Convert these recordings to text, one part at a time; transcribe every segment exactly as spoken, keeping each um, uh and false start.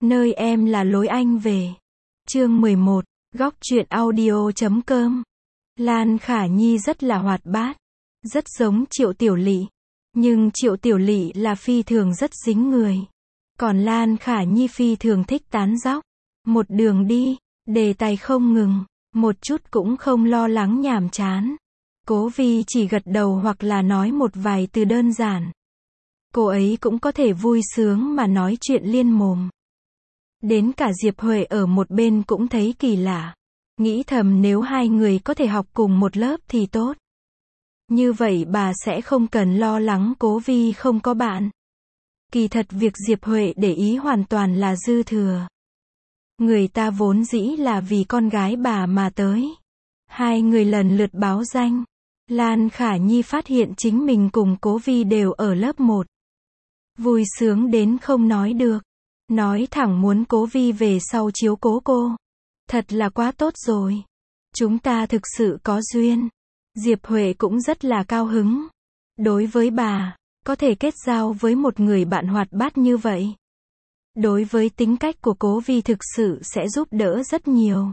nơi em là lối anh về. Chương mười một, góc truyện audio chấm com. Lan Khả Nhi rất là hoạt bát, rất giống Triệu Tiểu Lị, nhưng Triệu Tiểu Lị là phi thường rất dính người, còn Lan Khả Nhi phi thường thích tán dóc. Một đường đi, đề tài không ngừng, một chút cũng không lo lắng nhàm chán. Cố Vi chỉ gật đầu hoặc là nói một vài từ đơn giản. Cô ấy cũng có thể vui sướng mà nói chuyện liên mồm. Đến cả Diệp Huệ ở một bên cũng thấy kỳ lạ. Nghĩ thầm nếu hai người có thể học cùng một lớp thì tốt. Như vậy bà sẽ không cần lo lắng Cố Vi không có bạn. Kỳ thật việc Diệp Huệ để ý hoàn toàn là dư thừa. Người ta vốn dĩ là vì con gái bà mà tới. Hai người lần lượt báo danh. Lan Khả Nhi phát hiện chính mình cùng Cố Vi đều ở lớp một. Vui sướng đến không nói được. Nói thẳng muốn Cố Vi về sau chiếu cố cô. Thật là quá tốt rồi. Chúng ta thực sự có duyên. Diệp Huệ cũng rất là cao hứng. Đối với bà, có thể kết giao với một người bạn hoạt bát như vậy. Đối với tính cách của Cố Vi thực sự sẽ giúp đỡ rất nhiều.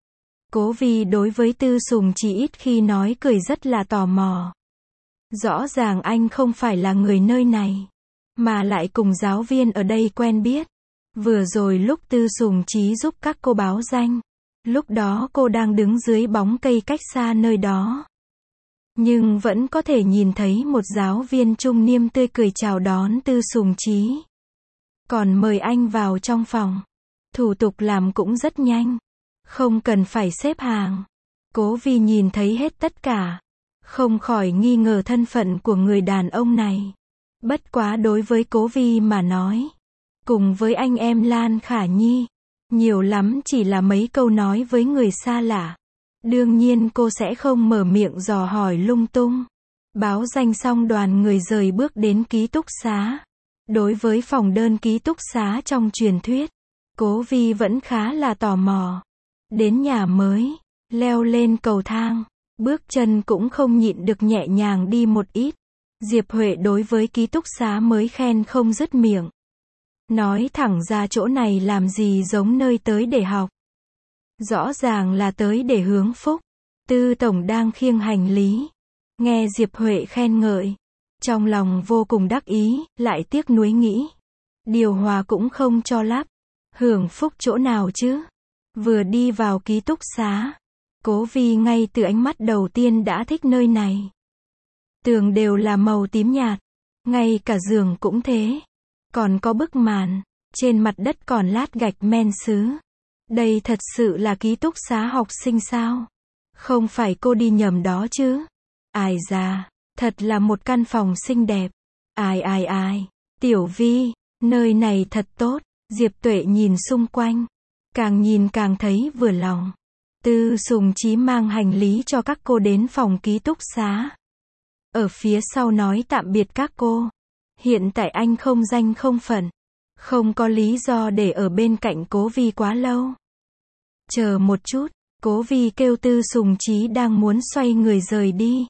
Cố Vi đối với Tư Sùng chỉ ít khi nói cười rất là tò mò. Rõ ràng anh không phải là người nơi này, mà lại cùng giáo viên ở đây quen biết. Vừa rồi lúc Tư Sùng Chí giúp các cô báo danh, lúc đó cô đang đứng dưới bóng cây cách xa nơi đó. Nhưng vẫn có thể nhìn thấy một giáo viên trung niên tươi cười chào đón Tư Sùng Chí. Còn mời anh vào trong phòng. Thủ tục làm cũng rất nhanh. Không cần phải xếp hàng. Cố Vi nhìn thấy hết tất cả. Không khỏi nghi ngờ thân phận của người đàn ông này. Bất quá đối với Cố Vi mà nói. Cùng với anh em Lan Khả Nhi. Nhiều lắm chỉ là mấy câu nói với người xa lạ. Đương nhiên cô sẽ không mở miệng dò hỏi lung tung. Báo danh xong đoàn người rời bước đến ký túc xá. Đối với phòng đơn ký túc xá trong truyền thuyết, Cố Vi vẫn khá là tò mò. Đến nhà mới, leo lên cầu thang, bước chân cũng không nhịn được nhẹ nhàng đi một ít. Diệp Huệ đối với ký túc xá mới khen không dứt miệng. Nói thẳng ra chỗ này làm gì giống nơi tới để học. Rõ ràng là tới để hướng phúc. Tư Tổng đang khiêng hành lý. Nghe Diệp Huệ khen ngợi. Trong lòng vô cùng đắc ý, lại tiếc nuối nghĩ. Điều hòa cũng không cho lắp. Hưởng phúc chỗ nào chứ? Vừa đi vào ký túc xá. Cố Vi ngay từ ánh mắt đầu tiên đã thích nơi này. Tường đều là màu tím nhạt. Ngay cả giường cũng thế. Còn có bức màn. Trên mặt đất còn lát gạch men sứ. Đây thật sự là ký túc xá học sinh sao? Không phải cô đi nhầm đó chứ? Ai da, thật là một căn phòng xinh đẹp. Ai ai ai, Tiểu Vi, nơi này thật tốt. Diệp Tuệ nhìn xung quanh. Càng nhìn càng thấy vừa lòng. Tư Sùng Chí mang hành lý cho các cô đến phòng ký túc xá. Ở phía sau nói tạm biệt các cô. Hiện tại anh không danh không phận. Không có lý do để ở bên cạnh Cố Vi quá lâu. Chờ một chút, Cố Vi kêu Tư Sùng Chí đang muốn xoay người rời đi.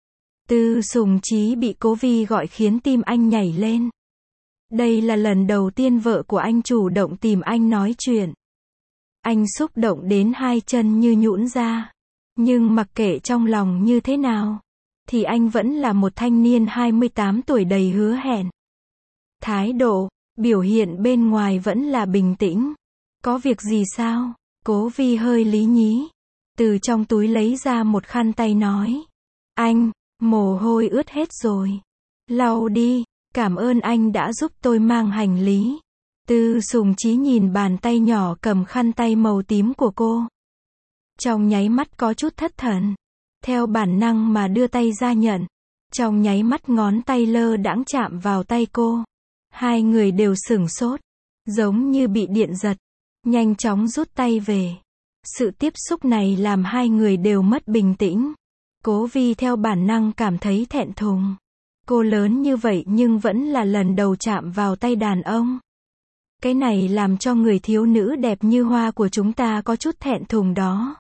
Tư Sùng Chí bị Cố Vi gọi khiến tim anh nhảy lên. Đây là lần đầu tiên vợ của anh chủ động tìm anh nói chuyện. Anh xúc động đến hai chân như nhũn ra. Nhưng mặc kệ trong lòng như thế nào, thì anh vẫn là một thanh niên hai mươi tám tuổi đầy hứa hẹn. Thái độ, biểu hiện bên ngoài vẫn là bình tĩnh. Có việc gì sao? Cố Vi hơi lý nhí. Từ trong túi lấy ra một khăn tay nói. Anh, mồ hôi ướt hết rồi. Lau đi, cảm ơn anh đã giúp tôi mang hành lý. Tư Sùng Chí nhìn bàn tay nhỏ cầm khăn tay màu tím của cô. Trong nháy mắt có chút thất thần. Theo bản năng mà đưa tay ra nhận. Trong nháy mắt ngón tay lơ đãng chạm vào tay cô. Hai người đều sửng sốt. Giống như bị điện giật. Nhanh chóng rút tay về. Sự tiếp xúc này làm hai người đều mất bình tĩnh. Cố Vi theo bản năng cảm thấy thẹn thùng. Cô lớn như vậy nhưng vẫn là lần đầu chạm vào tay đàn ông. Cái này làm cho người thiếu nữ đẹp như hoa của chúng ta có chút thẹn thùng đó.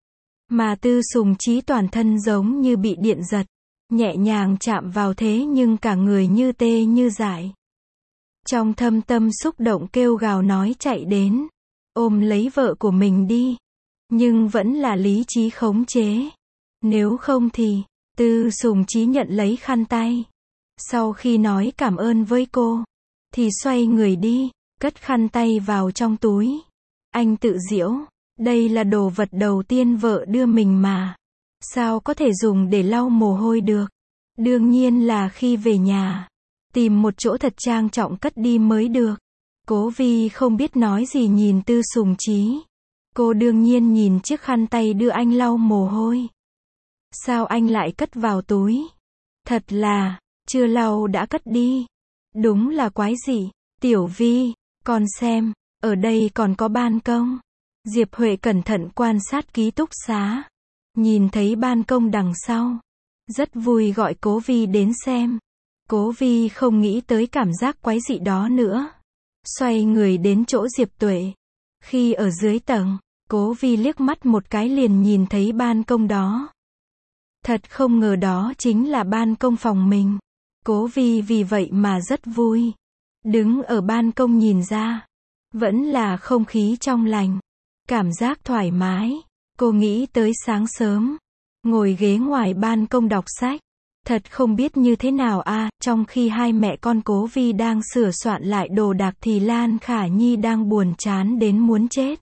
Mà Tư Sùng Chí toàn thân giống như bị điện giật. Nhẹ nhàng chạm vào thế nhưng cả người như tê như dại. Trong thâm tâm xúc động kêu gào nói chạy đến, ôm lấy vợ của mình đi. Nhưng vẫn là lý trí khống chế. Nếu không thì, Tư Sùng Chí nhận lấy khăn tay. Sau khi nói cảm ơn với cô, thì xoay người đi, cất khăn tay vào trong túi. Anh tự giễu, đây là đồ vật đầu tiên vợ đưa mình mà. Sao có thể dùng để lau mồ hôi được? Đương nhiên là khi về nhà, tìm một chỗ thật trang trọng cất đi mới được. Cố Vi không biết nói gì nhìn Tư Sùng Chí. Cô đương nhiên nhìn chiếc khăn tay đưa anh lau mồ hôi. Sao anh lại cất vào túi? Thật là, chưa lau đã cất đi. Đúng là quái dị. Tiểu Vi, con xem, ở đây còn có ban công. Diệp Huệ cẩn thận quan sát ký túc xá. Nhìn thấy ban công đằng sau. Rất vui gọi Cố Vi đến xem. Cố Vi không nghĩ tới cảm giác quái dị đó nữa. Xoay người đến chỗ Diệp Tuệ. Khi ở dưới tầng, Cố Vi liếc mắt một cái liền nhìn thấy ban công đó. Thật không ngờ đó chính là ban công phòng mình. Cố Vi vì vậy mà rất vui. Đứng ở ban công nhìn ra, vẫn là không khí trong lành, cảm giác thoải mái. Cô nghĩ tới sáng sớm, ngồi ghế ngoài ban công đọc sách. Thật không biết như thế nào a, à, trong khi hai mẹ con Cố Vi đang sửa soạn lại đồ đạc thì Lan Khả Nhi đang buồn chán đến muốn chết.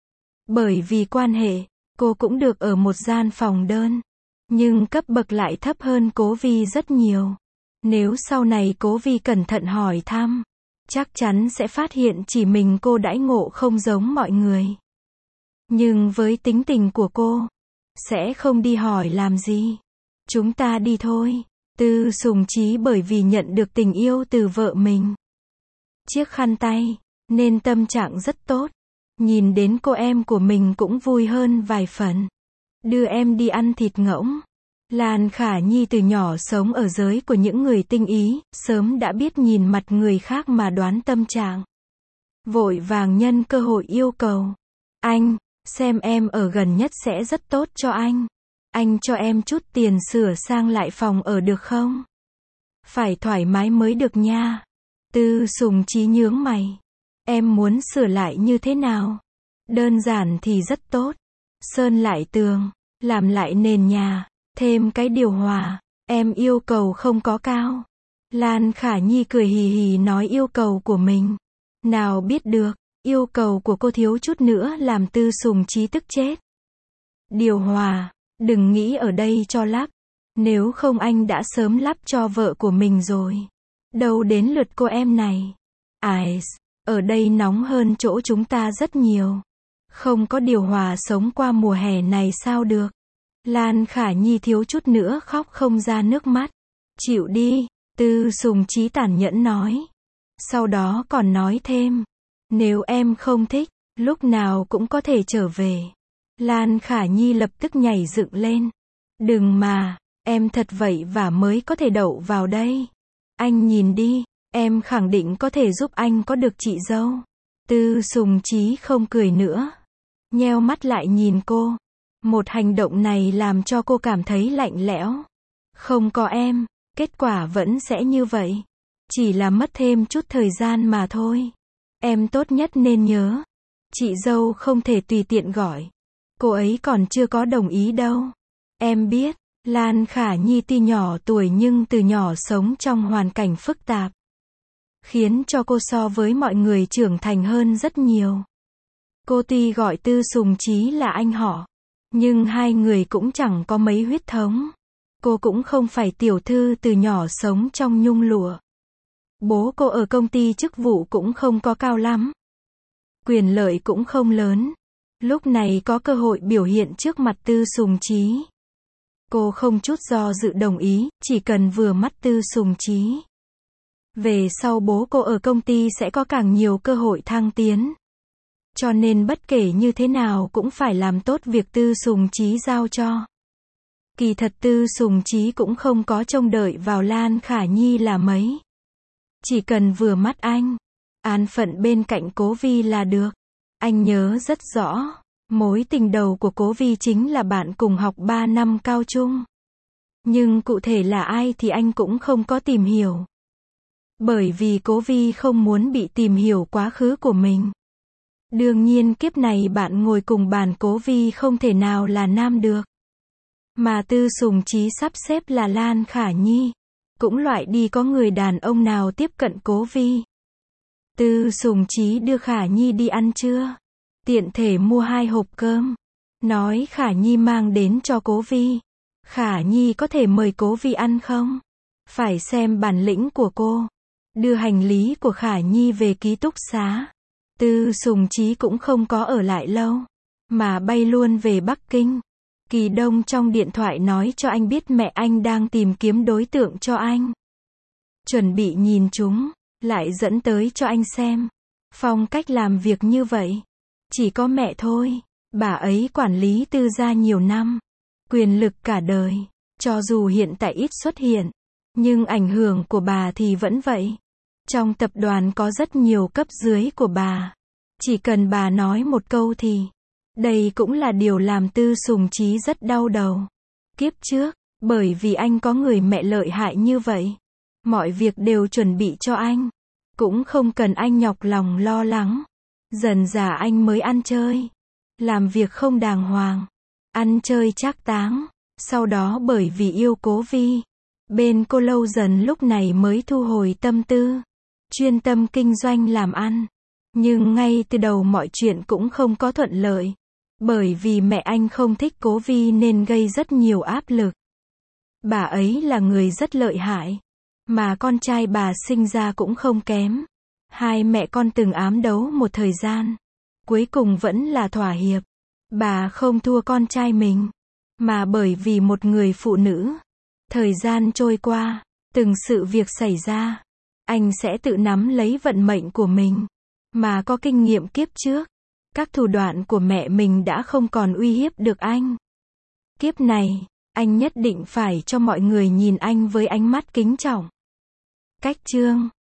Bởi vì quan hệ, cô cũng được ở một gian phòng đơn. Nhưng cấp bậc lại thấp hơn Cố Vi rất nhiều. Nếu sau này Cố Vi cẩn thận hỏi thăm, chắc chắn sẽ phát hiện chỉ mình cô đãi ngộ không giống mọi người. Nhưng với tính tình của cô, sẽ không đi hỏi làm gì. Chúng ta đi thôi. Tư Sùng Chí bởi vì nhận được tình yêu từ vợ mình. Chiếc khăn tay, nên tâm trạng rất tốt. Nhìn đến cô em của mình cũng vui hơn vài phần. Đưa em đi ăn thịt ngỗng. Lan Khả Nhi từ nhỏ sống ở giới của những người tinh ý, sớm đã biết nhìn mặt người khác mà đoán tâm trạng. Vội vàng nhân cơ hội yêu cầu. Anh, xem em ở gần nhất sẽ rất tốt cho anh. Anh cho em chút tiền sửa sang lại phòng ở được không? Phải thoải mái mới được nha. Tư Sùng Chí nhướng mày. Em muốn sửa lại như thế nào? Đơn giản thì rất tốt. Sơn lại tường, làm lại nền nhà, thêm cái điều hòa. Em yêu cầu không có cao. Lan Khả Nhi cười hì hì nói yêu cầu của mình. Nào biết được, yêu cầu của cô thiếu chút nữa làm Tư Sùng Chí tức chết. Điều hòa, đừng nghĩ ở đây cho lắp. Nếu không anh đã sớm lắp cho vợ của mình rồi. Đâu đến lượt cô em này. Ais, ở đây nóng hơn chỗ chúng ta rất nhiều. Không có điều hòa sống qua mùa hè này sao được. Lan Khả Nhi thiếu chút nữa khóc không ra nước mắt. Chịu đi, Tư Sùng Chí tàn nhẫn nói. Sau đó còn nói thêm. Nếu em không thích, lúc nào cũng có thể trở về. Lan Khả Nhi lập tức nhảy dựng lên. Đừng mà, em thật vậy và mới có thể đậu vào đây. Anh nhìn đi, em khẳng định có thể giúp anh có được chị dâu. Tư Sùng Chí không cười nữa. Nheo mắt lại nhìn cô. Một hành động này làm cho cô cảm thấy lạnh lẽo. Không có em, kết quả vẫn sẽ như vậy. Chỉ là mất thêm chút thời gian mà thôi. Em tốt nhất nên nhớ. Chị dâu không thể tùy tiện gọi. Cô ấy còn chưa có đồng ý đâu. Em biết, Lan Khả Nhi tuy nhỏ tuổi nhưng từ nhỏ sống trong hoàn cảnh phức tạp. Khiến cho cô so với mọi người trưởng thành hơn rất nhiều. Cô tuy gọi Tư Sùng Chí là anh họ. Nhưng hai người cũng chẳng có mấy huyết thống. Cô cũng không phải tiểu thư từ nhỏ sống trong nhung lụa. Bố cô ở công ty chức vụ cũng không có cao lắm. Quyền lợi cũng không lớn. Lúc này có cơ hội biểu hiện trước mặt Tư Sùng Chí. Cô không chút do dự đồng ý, chỉ cần vừa mắt Tư Sùng Chí. Về sau bố cô ở công ty sẽ có càng nhiều cơ hội thăng tiến. Cho nên bất kể như thế nào cũng phải làm tốt việc Tư Sùng Chí giao cho. Kỳ thật Tư Sùng Chí cũng không có trông đợi vào Lan Khả Nhi là mấy. Chỉ cần vừa mắt anh, an phận bên cạnh Cố Vi là được. Anh nhớ rất rõ, mối tình đầu của Cố Vi chính là bạn cùng học ba năm cao trung. Nhưng cụ thể là ai thì anh cũng không có tìm hiểu. Bởi vì Cố Vi không muốn bị tìm hiểu quá khứ của mình. Đương nhiên kiếp này bạn ngồi cùng bàn Cố Vi không thể nào là nam được. Mà Tư Sùng Chí sắp xếp là Lan Khả Nhi. Cũng loại đi có người đàn ông nào tiếp cận Cố Vi. Tư Sùng Chí đưa Khả Nhi đi ăn trưa. Tiện thể mua hai hộp cơm. Nói Khả Nhi mang đến cho Cố Vi. Khả Nhi có thể mời Cố Vi ăn không? Phải xem bản lĩnh của cô. Đưa hành lý của Khả Nhi về ký túc xá. Tư Sùng Chí cũng không có ở lại lâu. Mà bay luôn về Bắc Kinh. Kỳ Đông trong điện thoại nói cho anh biết mẹ anh đang tìm kiếm đối tượng cho anh. Chuẩn bị nhìn chúng. Lại dẫn tới cho anh xem. Phong cách làm việc như vậy. Chỉ có mẹ thôi. Bà ấy quản lý Tư gia nhiều năm. Quyền lực cả đời. Cho dù hiện tại ít xuất hiện. Nhưng ảnh hưởng của bà thì vẫn vậy. Trong tập đoàn có rất nhiều cấp dưới của bà. Chỉ cần bà nói một câu thì. Đây cũng là điều làm Tư Sùng Chí rất đau đầu. Kiếp trước, bởi vì anh có người mẹ lợi hại như vậy. Mọi việc đều chuẩn bị cho anh. Cũng không cần anh nhọc lòng lo lắng. Dần dà anh mới ăn chơi. Làm việc không đàng hoàng. Ăn chơi trác táng. Sau đó bởi vì yêu Cố Vi. Bên cô lâu dần lúc này mới thu hồi tâm tư. Chuyên tâm kinh doanh làm ăn. Nhưng ngay từ đầu mọi chuyện cũng không có thuận lợi. Bởi vì mẹ anh không thích Cố Vi nên gây rất nhiều áp lực. Bà ấy là người rất lợi hại. Mà con trai bà sinh ra cũng không kém. Hai mẹ con từng ám đấu một thời gian. Cuối cùng vẫn là thỏa hiệp. Bà không thua con trai mình. Mà bởi vì một người phụ nữ. Thời gian trôi qua. Từng sự việc xảy ra. Anh sẽ tự nắm lấy vận mệnh của mình. Mà có kinh nghiệm kiếp trước. Các thủ đoạn của mẹ mình đã không còn uy hiếp được anh. Kiếp này, anh nhất định phải cho mọi người nhìn anh với ánh mắt kính trọng. Cách chương